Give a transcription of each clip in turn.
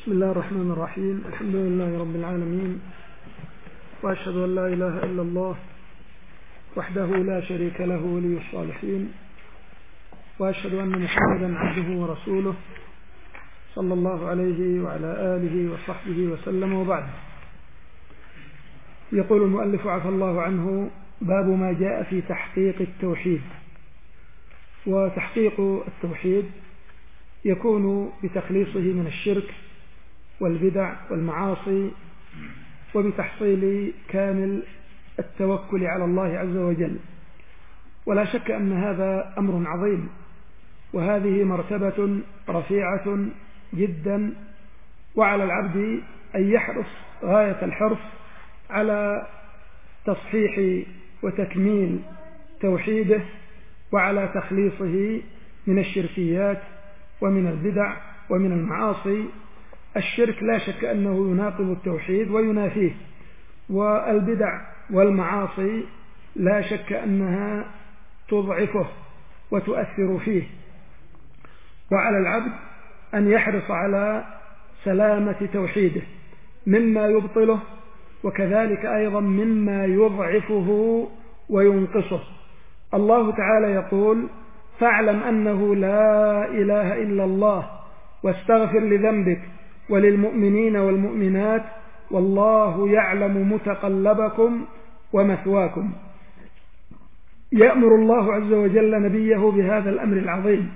بسم الله الرحمن الرحيم. الحمد لله رب العالمين، وأشهد أن لا إله إلا الله وحده لا شريك له ولي الصالحين، وأشهد أن محمدا عبده ورسوله صلى الله عليه وعلى آله وصحبه وسلم، وبعد. يقول المؤلف عفى الله عنه: باب ما جاء في تحقيق التوحيد. وتحقيق التوحيد يكون بتخليصه من الشرك والبدع والمعاصي، وبتحصيل كامل التوكل على الله عز وجل. ولا شك أن هذا أمر عظيم، وهذه مرتبة رفيعة جدا، وعلى العبد أن يحرص غاية الحرص على تصحيح وتكميل توحيده، وعلى تخليصه من الشركيات ومن البدع ومن المعاصي. الشرك لا شك أنه يناقض التوحيد وينافيه، والبدع والمعاصي لا شك أنها تضعفه وتؤثر فيه. وعلى العبد أن يحرص على سلامة توحيده مما يبطله، وكذلك أيضا مما يضعفه وينقصه. الله تعالى يقول: فاعلم أنه لا إله إلا الله واستغفر لذنبك وللمؤمنين والمؤمنات والله يعلم متقلبكم ومثواكم. يأمر الله عز وجل نبيه بهذا الأمر العظيم،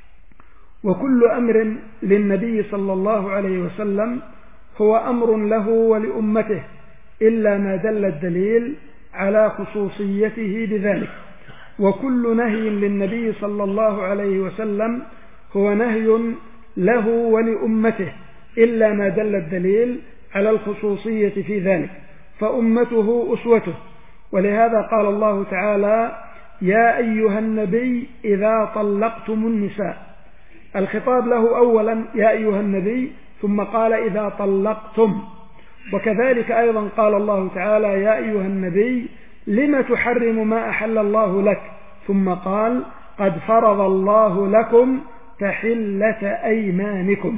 وكل أمر للنبي صلى الله عليه وسلم هو أمر له ولأمته، إلا ما دل الدليل على خصوصيته بذلك. وكل نهي للنبي صلى الله عليه وسلم هو نهي له ولأمته، إلا ما دل الدليل على الخصوصية في ذلك، فأمته أسوته. ولهذا قال الله تعالى: يا أيها النبي إذا طلقتم النساء. الخطاب له أولا يا أيها النبي، ثم قال إذا طلقتم. وكذلك أيضا قال الله تعالى: يا أيها النبي لم تحرم ما أحل الله لك، ثم قال: قد فرض الله لكم تحلة أيمانكم.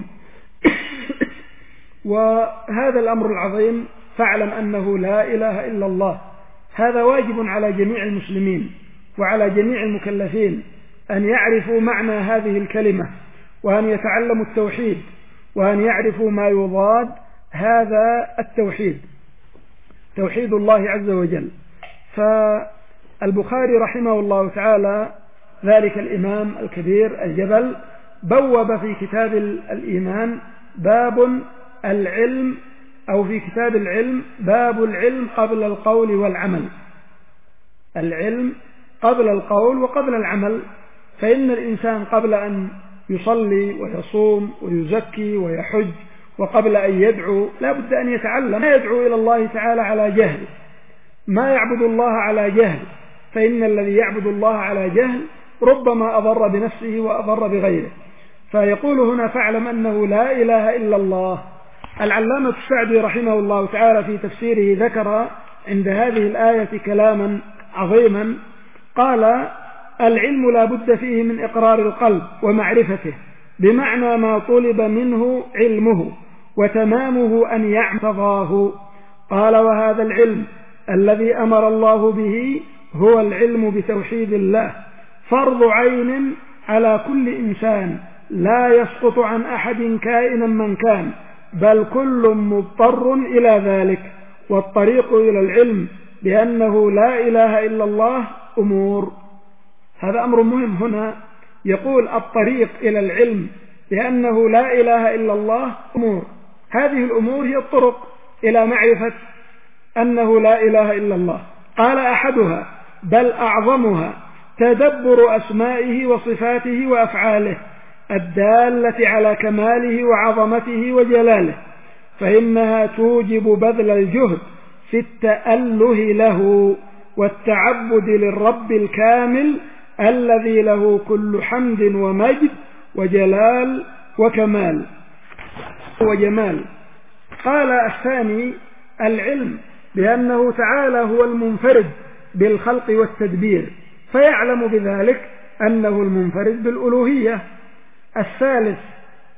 وهذا الأمر العظيم، فاعلم أنه لا إله إلا الله، هذا واجب على جميع المسلمين وعلى جميع المكلفين أن يعرفوا معنى هذه الكلمة، وأن يتعلموا التوحيد، وأن يعرفوا ما يضاد هذا التوحيد، توحيد الله عز وجل. فالبخاري رحمه الله تعالى، ذلك الإمام الكبير الجبل، بوب في كتاب الإيمان باب العلم، أو في كتاب العلم باب العلم قبل القول والعمل. العلم قبل القول وقبل العمل، فإن الإنسان قبل أن يصلي ويصوم ويزكي ويحج، وقبل أن يدعو لا بد أن يتعلم. ما يدعو إلى الله تعالى على جهل، ما يعبد الله على جهل، فإن الذي يعبد الله على جهل ربما أضر بنفسه وأضر بغيره. فيقول هنا: فاعلم أنه لا إله إلا الله. العلامة السعدي رحمه الله تعالى في تفسيره ذكر عند هذه الآية كلاما عظيما، قال: العلم لا بد فيه من إقرار القلب ومعرفته، بمعنى ما طلب منه علمه، وتمامه أن يعتضاه. قال: وهذا العلم الذي أمر الله به هو العلم بتوحيد الله، فرض عين على كل إنسان، لا يسقط عن أحد كائنا من كان، بل كل مضطر إلى ذلك. والطريق إلى العلم بأنه لا إله إلا الله أمور. هذا أمر مهم هنا، يقول: الطريق إلى العلم بأنه لا إله إلا الله أمور. هذه الأمور هي الطرق إلى معرفة أنه لا إله إلا الله. قال: أحدها بل أعظمها تدبر أسمائه وصفاته وأفعاله الدالة على كماله وعظمته وجلاله، فإنها توجب بذل الجهد في التأله له والتعبد للرب الكامل الذي له كل حمد ومجد وجلال وكمال وجمال. قال الثاني: العلم بأنه تعالى هو المنفرد بالخلق والتدبير، فيعلم بذلك أنه المنفرد بالألوهية. الثالث: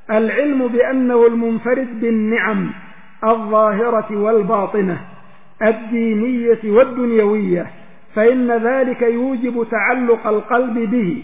العلم بأنه المنفرد بالنعم الظاهرة والباطنة الدينية والدنيوية، فإن ذلك يوجب تعلق القلب به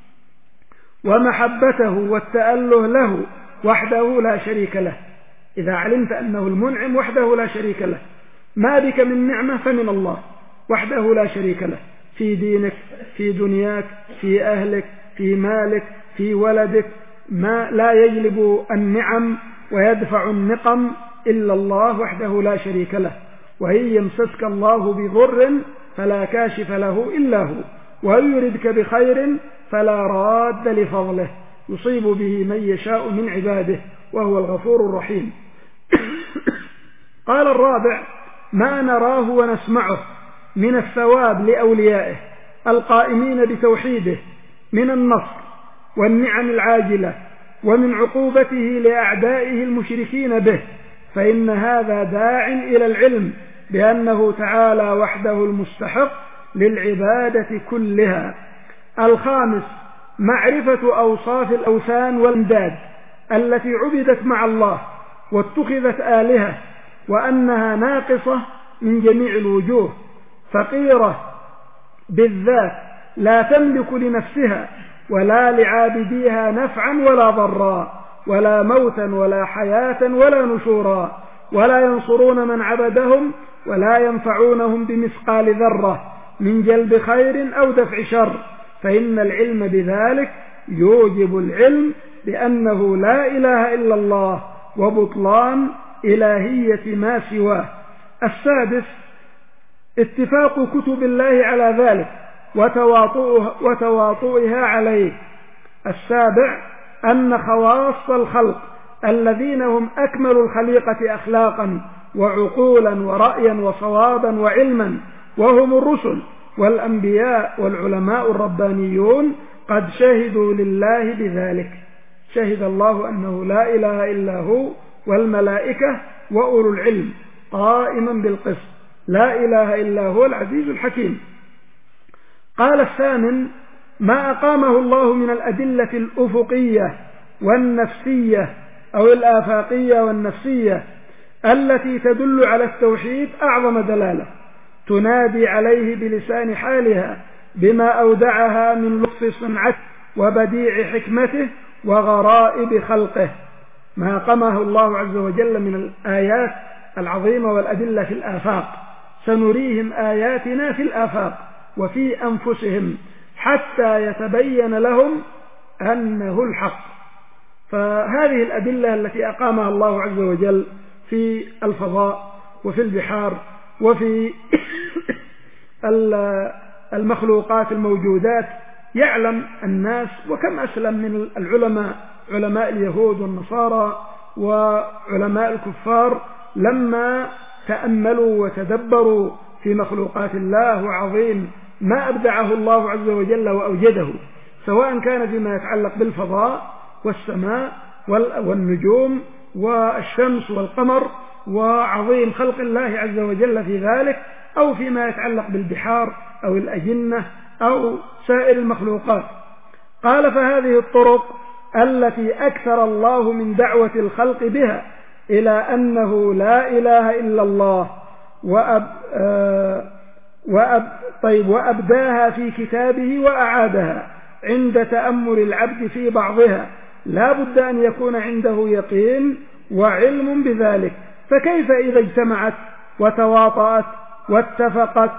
ومحبته والتأله له وحده لا شريك له. إذا علمت أنه المنعم وحده لا شريك له، ما بك من نعمة فمن الله وحده لا شريك له، في دينك، في دنياك، في أهلك، في مالك، في ولدك، ما لا يجلب النعم ويدفع النقم إلا الله وحده لا شريك له. وإن يمسسك الله بضر فلا كاشف له إلا هو، وإن يردك بخير فلا راد لفضله، يصيب به من يشاء من عباده وهو الغفور الرحيم. قال الرابع: ما نراه ونسمعه من الثواب لأوليائه القائمين بتوحيده من النصر والنعم العاجلة، ومن عقوبته لأعدائه المشركين به، فإن هذا داع إلى العلم بأنه تعالى وحده المستحق للعبادة كلها. الخامس: معرفة أوصاف الأوثان والأنداد التي عبدت مع الله واتخذت آلهة، وأنها ناقصة من جميع الوجوه، فقيرة بالذات، لا تملك لنفسها ولا لعابديها نفعا ولا ضرا، ولا موتا ولا حياة ولا نشورا، ولا ينصرون من عبدهم ولا ينفعونهم بمثقال ذرة من جلب خير أو دفع شر، فإن العلم بذلك يوجب العلم بأنه لا إله إلا الله وبطلان إلهية ما سواه. السادس: اتفاق كتب الله على ذلك وتواطؤها عليه. السابع: أن خواص الخلق الذين هم أكمل الخليقة أخلاقا وعقولا ورأيا وصوابا وعلما، وهم الرسل والأنبياء والعلماء الربانيون، قد شهدوا لله بذلك. شهد الله أنه لا إله إلا هو والملائكة وأولو العلم قائما بالقسط، لا إله إلا هو العزيز الحكيم. قال الثامن: ما أقامه الله من الأدلة الأفقية والنفسية أو الآفاقية والنفسية التي تدل على التوحيد أعظم دلالة، تنادي عليه بلسان حالها بما أودعها من لطف صنعته وبديع حكمته وغرائب خلقه. ما أقامه الله عز وجل من الآيات العظيمة والأدلة في الآفاق، سنريهم آياتنا في الآفاق وفي أنفسهم حتى يتبين لهم أنه الحق. فهذه الأدلة التي أقامها الله عز وجل في الفضاء وفي البحار وفي المخلوقات الموجودات، يعلم الناس، وكم أسلم من العلماء، علماء اليهود والنصارى وعلماء الكفار، لما تأملوا وتدبروا في مخلوقات الله وعظيم ما أبدعه الله عز وجل وأوجده، سواء كان فيما يتعلق بالفضاء والسماء والنجوم والشمس والقمر وعظيم خلق الله عز وجل في ذلك، أو فيما يتعلق بالبحار أو الأجنة أو سائر المخلوقات. قال: فهذه الطرق التي أكثر الله من دعوة الخلق بها إلى أنه لا إله إلا الله وأبداها في كتابه وأعادها عند تأمل العبد في بعضها، لا بد أن يكون عنده يقين وعلم بذلك. فكيف إذا اجتمعت وتواطأت واتفقت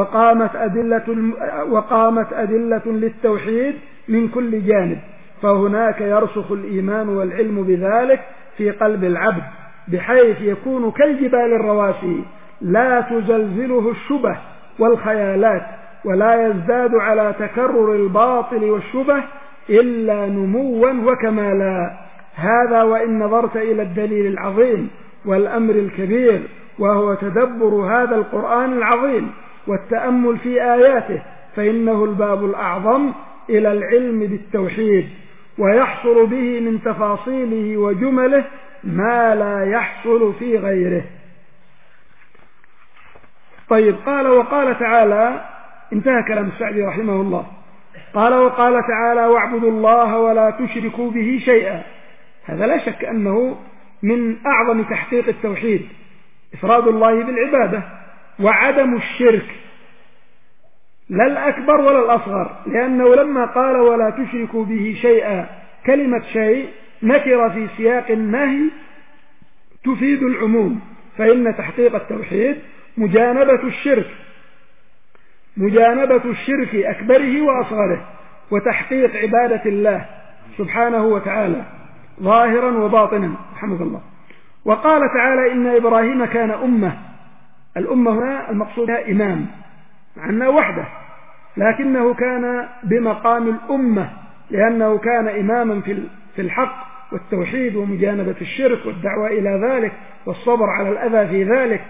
وقامت أدلة للتوحيد من كل جانب؟ فهناك يرسخ الإيمان والعلم بذلك في قلب العبد، بحيث يكون كالجبال الرواسي لا تزلزله الشبه والخيالات، ولا يزداد على تكرر الباطل والشبه إلا نموا وكمالا. هذا وإن نظرت إلى الدليل العظيم والأمر الكبير، وهو تدبر هذا القرآن العظيم والتأمل في آياته، فإنه الباب الأعظم إلى العلم بالتوحيد، ويحصل به من تفاصيله وجمله ما لا يحصل في غيره. طيب، قال: وقال تعالى، انتهى كلام السعدي رحمه الله. قال: وقال تعالى: واعبدوا الله ولا تشركوا به شيئا. هذا لا شك أنه من أعظم تحقيق التوحيد، إفراد الله بالعبادة وعدم الشرك، لا الأكبر ولا الأصغر، لأنه لما قال ولا تشركوا به شيئا، كلمة شيء نكر في سياق النهي تفيد العموم، فإن تحقيق التوحيد مجانبة الشرك أكبره وأصغره، وتحقيق عبادة الله سبحانه وتعالى ظاهرا وباطنا رحمه الله. وقال تعالى إن إبراهيم كان أمة، الأمة هنا المقصود بها إمام، مع أنه وحده، لكنه كان بمقام الأمة لأنه كان إماما في الحق والتوحيد ومجانبة الشرك والدعوة إلى ذلك والصبر على الأذى في ذلك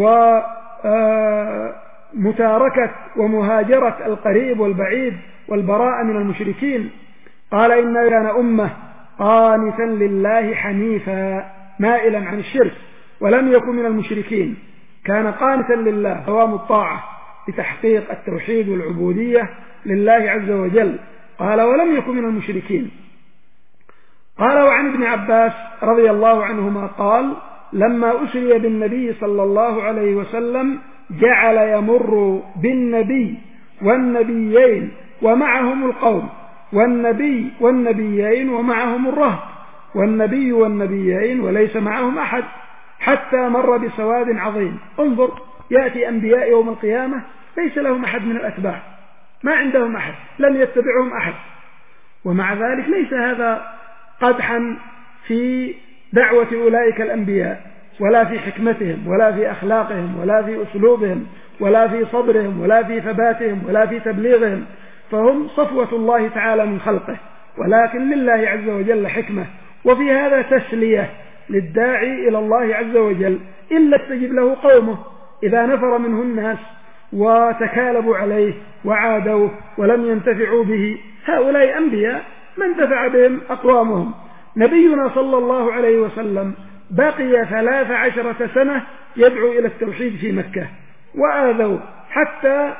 ومتاركة ومهاجرة القريب والبعيد والبراءة من المشركين. قال إنه كان أمة قانتا لله حنيفا مائلا عن الشرك ولم يكن من المشركين، كان قانتا لله دوام الطاعة لتحقيق التوحيد والعبودية لله عز وجل. قال ولم يكن من المشركين. قال وعن ابن عباس رضي الله عنهما قال لما أسري بالنبي صلى الله عليه وسلم جعل يمر بالنبي والنبيين ومعهم القوم، والنبي والنبيين ومعهم الرهط، والنبي والنبيين وليس معهم أحد، حتى مر بسواد عظيم. انظر، يأتي أنبياء يوم القيامة ليس لهم أحد من الأتباع، ما عندهم أحد، لم يتبعهم أحد، ومع ذلك ليس هذا قدحا في دعوة أولئك الأنبياء ولا في حكمتهم ولا في أخلاقهم ولا في أسلوبهم ولا في صبرهم ولا في ثباتهم ولا في تبليغهم، فهم صفوة الله تعالى من خلقه، ولكن لله عز وجل حكمة. وفي هذا تسلية للداعي إلى الله عز وجل، إلا استجب له قومه إذا نفر منه الناس وتكالبوا عليه وعادوا ولم ينتفعوا به، هؤلاء أنبياء من انتفع بهم أقوامهم. نبينا صلى الله عليه وسلم بقي 13 سنة يدعو إلى التوحيد في مكة، وآذوا حتى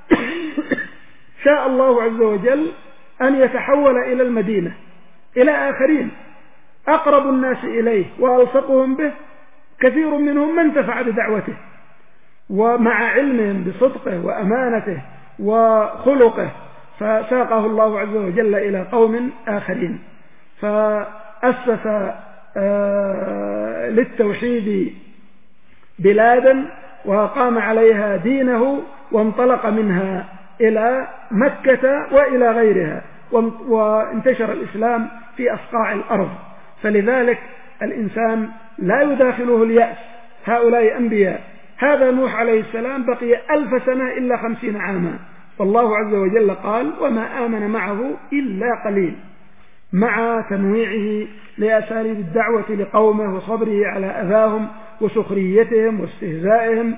شاء الله عز وجل أن يتحول إلى المدينة إلى آخرين أقرب الناس إليه وألصقهم به، كثير منهم من انتفع بدعوته ومع علمهم بصدقه وأمانته وخلقه، فساقه الله عز وجل إلى قوم آخرين، فأسس للتوحيد بلادا وقام عليها دينه، وانطلق منها إلى مكة وإلى غيرها، وانتشر الإسلام في أصقاع الأرض. فلذلك الإنسان لا يداخله اليأس، هؤلاء أنبياء. هذا نوح عليه السلام بقي 1000 سنة إلا 50 عاما، والله عز وجل قال وما آمن معه إلا قليل، مع تنويعه لأساليب الدعوة لقومه وصبره على أذاهم وسخريتهم واستهزائهم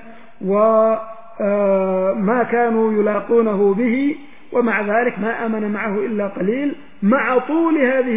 وما كانوا يلاقونه به، ومع ذلك ما آمن معه إلا قليل مع طول هذه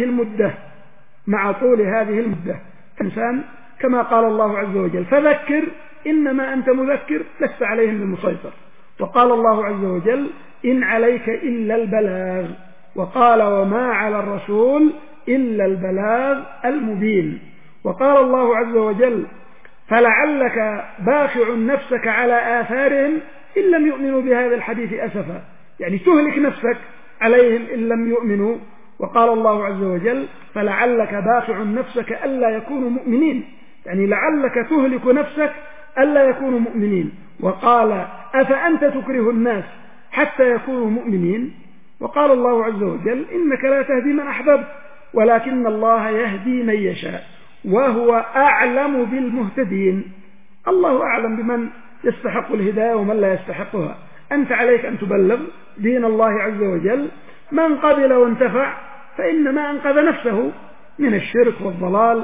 المدة. إنسان كما قال الله عز وجل فذكر إنما أنت مذكر لست عليهم بمسيطر، وقال الله عز وجل إن عليك إلا البلاغ، وقال وما على الرسول إلا البلاغ المبين، وقال الله عز وجل فلعلك باخع نفسك على آثارهم إن لم يؤمنوا بهذا الحديث أسفا، يعني تهلك نفسك عليهم إن لم يؤمنوا. وقال الله عز وجل فلعلك باخع نفسك ألا يكونوا مؤمنين، يعني لعلك تهلك نفسك ألا يكونوا مؤمنين. وقال أفأنت تكره الناس حتى يكونوا مؤمنين. وقال الله عز وجل إنك لا تهدي من أحببت ولكن الله يهدي من يشاء وهو أعلم بالمهتدين. الله أعلم بمن يستحق الهداية ومن لا يستحقها، أنت عليك أن تبلغ دين الله عز وجل، من قبل وانتفع فإنما أنقذ نفسه من الشرك والضلال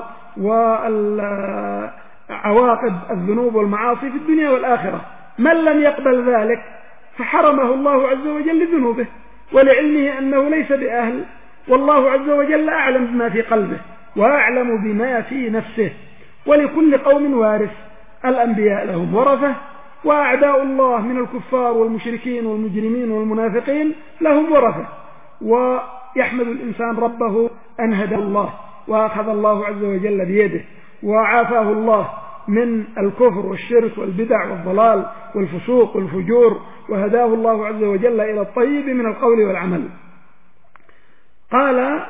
وعواقب الذنوب والمعاصي في الدنيا والآخرة. من لم يقبل ذلك فحرمه الله عز وجل لذنوبه ولعلمه أنه ليس بأهل، والله عز وجل أعلم بما في قلبه وأعلم بما في نفسه. ولكل قوم وارث، الأنبياء لهم ورثة، وأعداء الله من الكفار والمشركين والمجرمين والمنافقين لهم ورثة، ويحمد الإنسان ربه أن هدى الله وأخذ الله عز وجل بيده وعافاه الله من الكفر والشرك والبدع والضلال والفسوق والفجور، وهداه الله عز وجل إلى الطيب من القول والعمل. قال: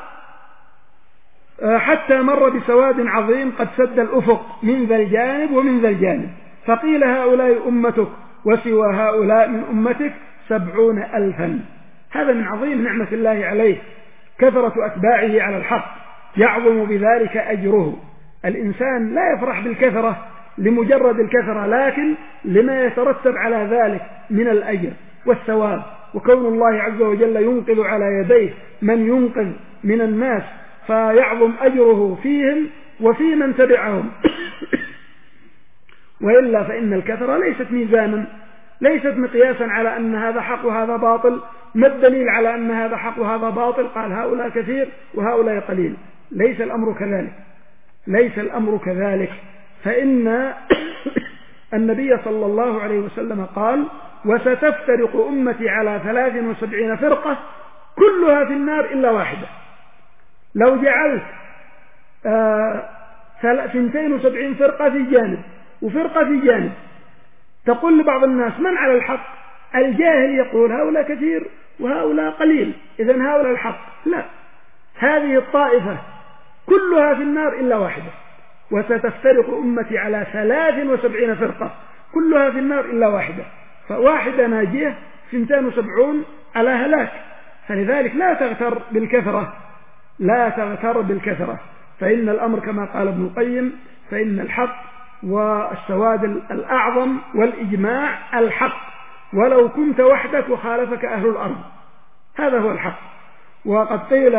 حتى مر بسواد عظيم قد سد الأفق من ذا الجانب ومن ذا الجانب، فقيل: هؤلاء أمتك وسوى هؤلاء من أمتك 70,000. هذا من عظيم نعمة الله عليه، كثرة أتباعه على الحق، يعظم بذلك أجره. الإنسان لا يفرح بالكثرة لمجرد الكثرة، لكن لما يترتب على ذلك من الأجر والثواب، وكون الله عز وجل ينقذ على يديه من ينقذ من الناس، فيعظم أجره فيهم وفي من تبعهم. وإلا فإن الكثرة ليست ميزانا، ليست مقياسا على أن هذا حق وهذا باطل. ما الدليل على أن هذا حق وهذا باطل؟ قال: هؤلاء كثير وهؤلاء قليل. ليس الأمر كذلك، ليس الأمر كذلك. فإن النبي صلى الله عليه وسلم قال: وستفترق أمتي على 73 فرقة كلها في النار إلا واحدة. لو جعلت 72 فرقة في جانب وفرقة في جانب، تقول لبعض الناس: من على الحق؟ الجاهل يقول: هؤلاء كثير وهؤلاء قليل، إذن هؤلاء الحق. لا، هذه الطائفة كلها في النار إلا واحدة. وستفترق أمتي على 73 فرقة كلها في النار إلا واحدة، فواحدة ناجية، 72 على هلاك. فلذلك لا تغتر بالكثرة، لا تغتر بالكثرة، فإن الأمر كما قال ابن القيم: فإن الحق والسواد الأعظم والإجماع الحق، ولو كنت وحدك وخالفك أهل الأرض، هذا هو الحق. وقد قيل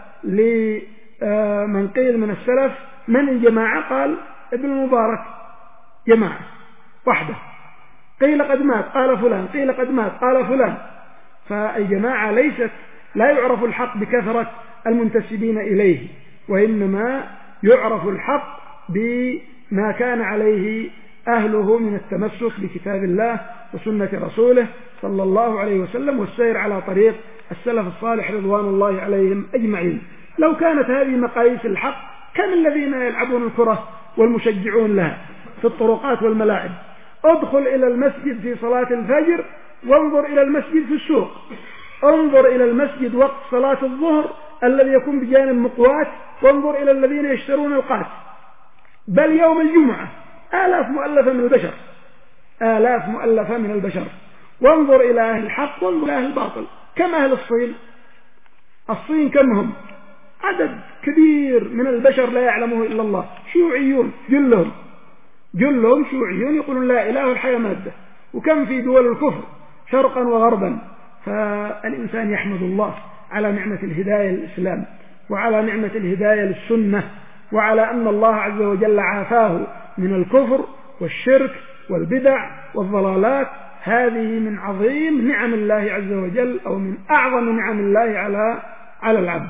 لمن قيل من السلف: من الجماعة؟ قال: ابن المبارك جماعة وحده. قيل: قد مات؟ قال فلان. قيل: قد مات؟ قال فلان. فالجماعة ليست، لا يعرف الحق بكثرة المنتسبين إليه، وإنما يعرف الحق بما كان عليه أهله من التمسك بكتاب الله وسنة رسوله صلى الله عليه وسلم، والسير على طريق السلف الصالح رضوان الله عليهم أجمعين. لو كانت هذه مقاييس الحق، كم الذين يلعبون الكرة والمشجعون لها في الطرقات والملاعب؟ ادخل إلى المسجد في صلاة الفجر وانظر إلى المسجد في السوق، انظر إلى المسجد وقت صلاة الظهر الذي يكون بجانب مقوات، وانظر إلى الذين يشترون القات. بل يوم الجمعة آلاف مؤلفة من البشر، آلاف مؤلفة من البشر. وانظر إلى أهل الحق وانظر إلى أهل الباطل. كم أهل الصين؟ الصين كم هم؟ عدد كبير من البشر لا يعلمه إلا الله، شيوعيون جلهم شيوعيون، يقولون لا إله الحياة مادة. وكم في دول الكفر شرقا وغربا. فالإنسان يحمد الله على نعمة الهداية للإسلام، وعلى نعمة الهداية للسنة، وعلى أن الله عز وجل عافاه من الكفر والشرك والبدع والضلالات. هذه من عظيم نعم الله عز وجل، أو من أعظم نعم الله على العبد.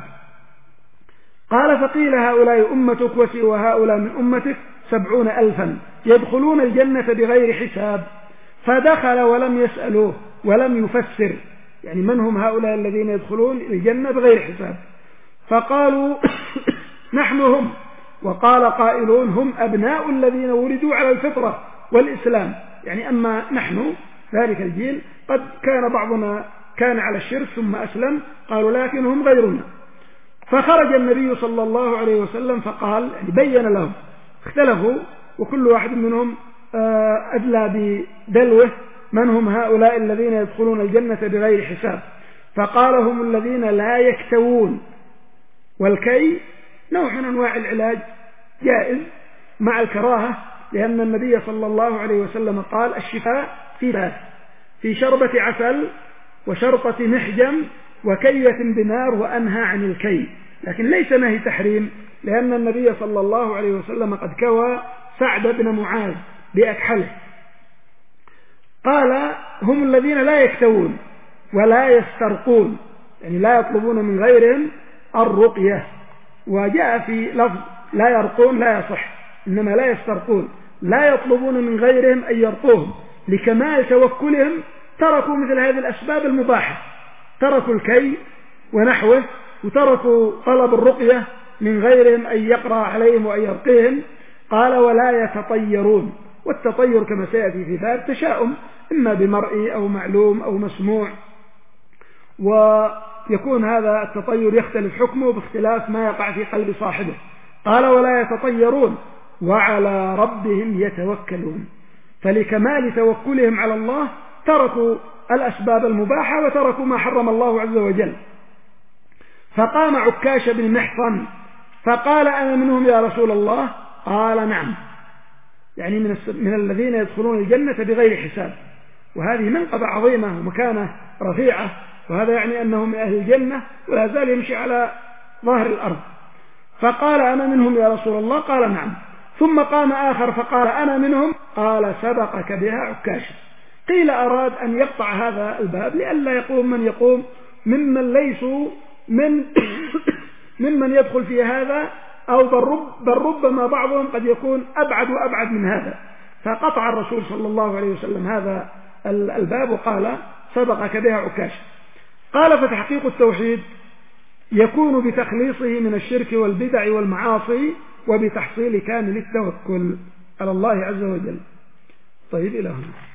قال: فقيل: هؤلاء أمتك وسوى هؤلاء من أمتك 70,000 يدخلون الجنة بغير حساب. فدخل ولم يسألوه ولم يفسر، يعني من هم هؤلاء الذين يدخلون الجنة بغير حساب؟ فقالوا: نحن هم. وقال قائلون: هم أبناء الذين ولدوا على الفطرة والإسلام، يعني أما نحن ذلك الجيل قد كان بعضنا كان على الشرك ثم أسلم، قالوا لكن هم غيرنا. فخرج النبي صلى الله عليه وسلم فقال، يعني بين لهم، اختلفوا وكل واحد منهم أدلى بدلوه من هم هؤلاء الذين يدخلون الجنة بغير حساب. فقال: هم الذين لا يكتوون. والكي نوع من أنواع العلاج جائز مع الكراهة، لأن النبي صلى الله عليه وسلم قال: الشفاء في ثلاث: في شربة عسل وشرطة محجم وكية بنار، وأنهى عن الكي. لكن ليس نهي تحريم، لأن النبي صلى الله عليه وسلم قد كوى سعد بن معاذ بأكحله. قال: هم الذين لا يكتوون ولا يسترقون، يعني لا يطلبون من غيرهم الرقية. وجاء في لفظ لا يرقون لا يصح، إنما لا يسترقون، لا يطلبون من غيرهم أن يرقوهم، لكمال توكلهم تركوا مثل هذه الأسباب المباحة، تركوا الكي ونحوه، وتركوا طلب الرقية من غيرهم أن يقرأ عليهم وأن يرقيهم. قال ولا يتطيرون، والتطير كما سيأتي في باب تشاؤم إما بمرئي أو معلوم أو مسموع، ويكون هذا التطير يختلف حكمه باختلاف ما يقع في قلب صاحبه. قال ولا يتطيرون وعلى ربهم يتوكلون، فلكمال توكلهم على الله تركوا الأسباب المباحة وتركوا ما حرم الله عز وجل. فقام عكاش بن محصن فقال أنا منهم يا رسول الله؟ قال نعم، يعني من الذين يدخلون الجنة بغير حساب، وهذه منقبة عظيمة ومكانة رفيعة، وهذا يعني أنهم من أهل الجنة ولا زال يمشي على ظاهر الأرض. فقال أنا منهم يا رسول الله؟ قال نعم. ثم قام آخر فقال أنا منهم؟ قال سبقك بها عكاش. قيل أراد أن يقطع هذا الباب لئلا يقوم من يقوم ممن ليسوا ممن يدخل في هذا، أو بل ربما بعضهم قد يكون أبعد وأبعد من هذا، فقطع الرسول صلى الله عليه وسلم هذا الباب وقال سبقك بها عكاش. قال فتحقيق التوحيد يكون بتخليصه من الشرك والبدع والمعاصي وبتحصيل كامل التوكل على الله عز وجل. طيب إلى هنا.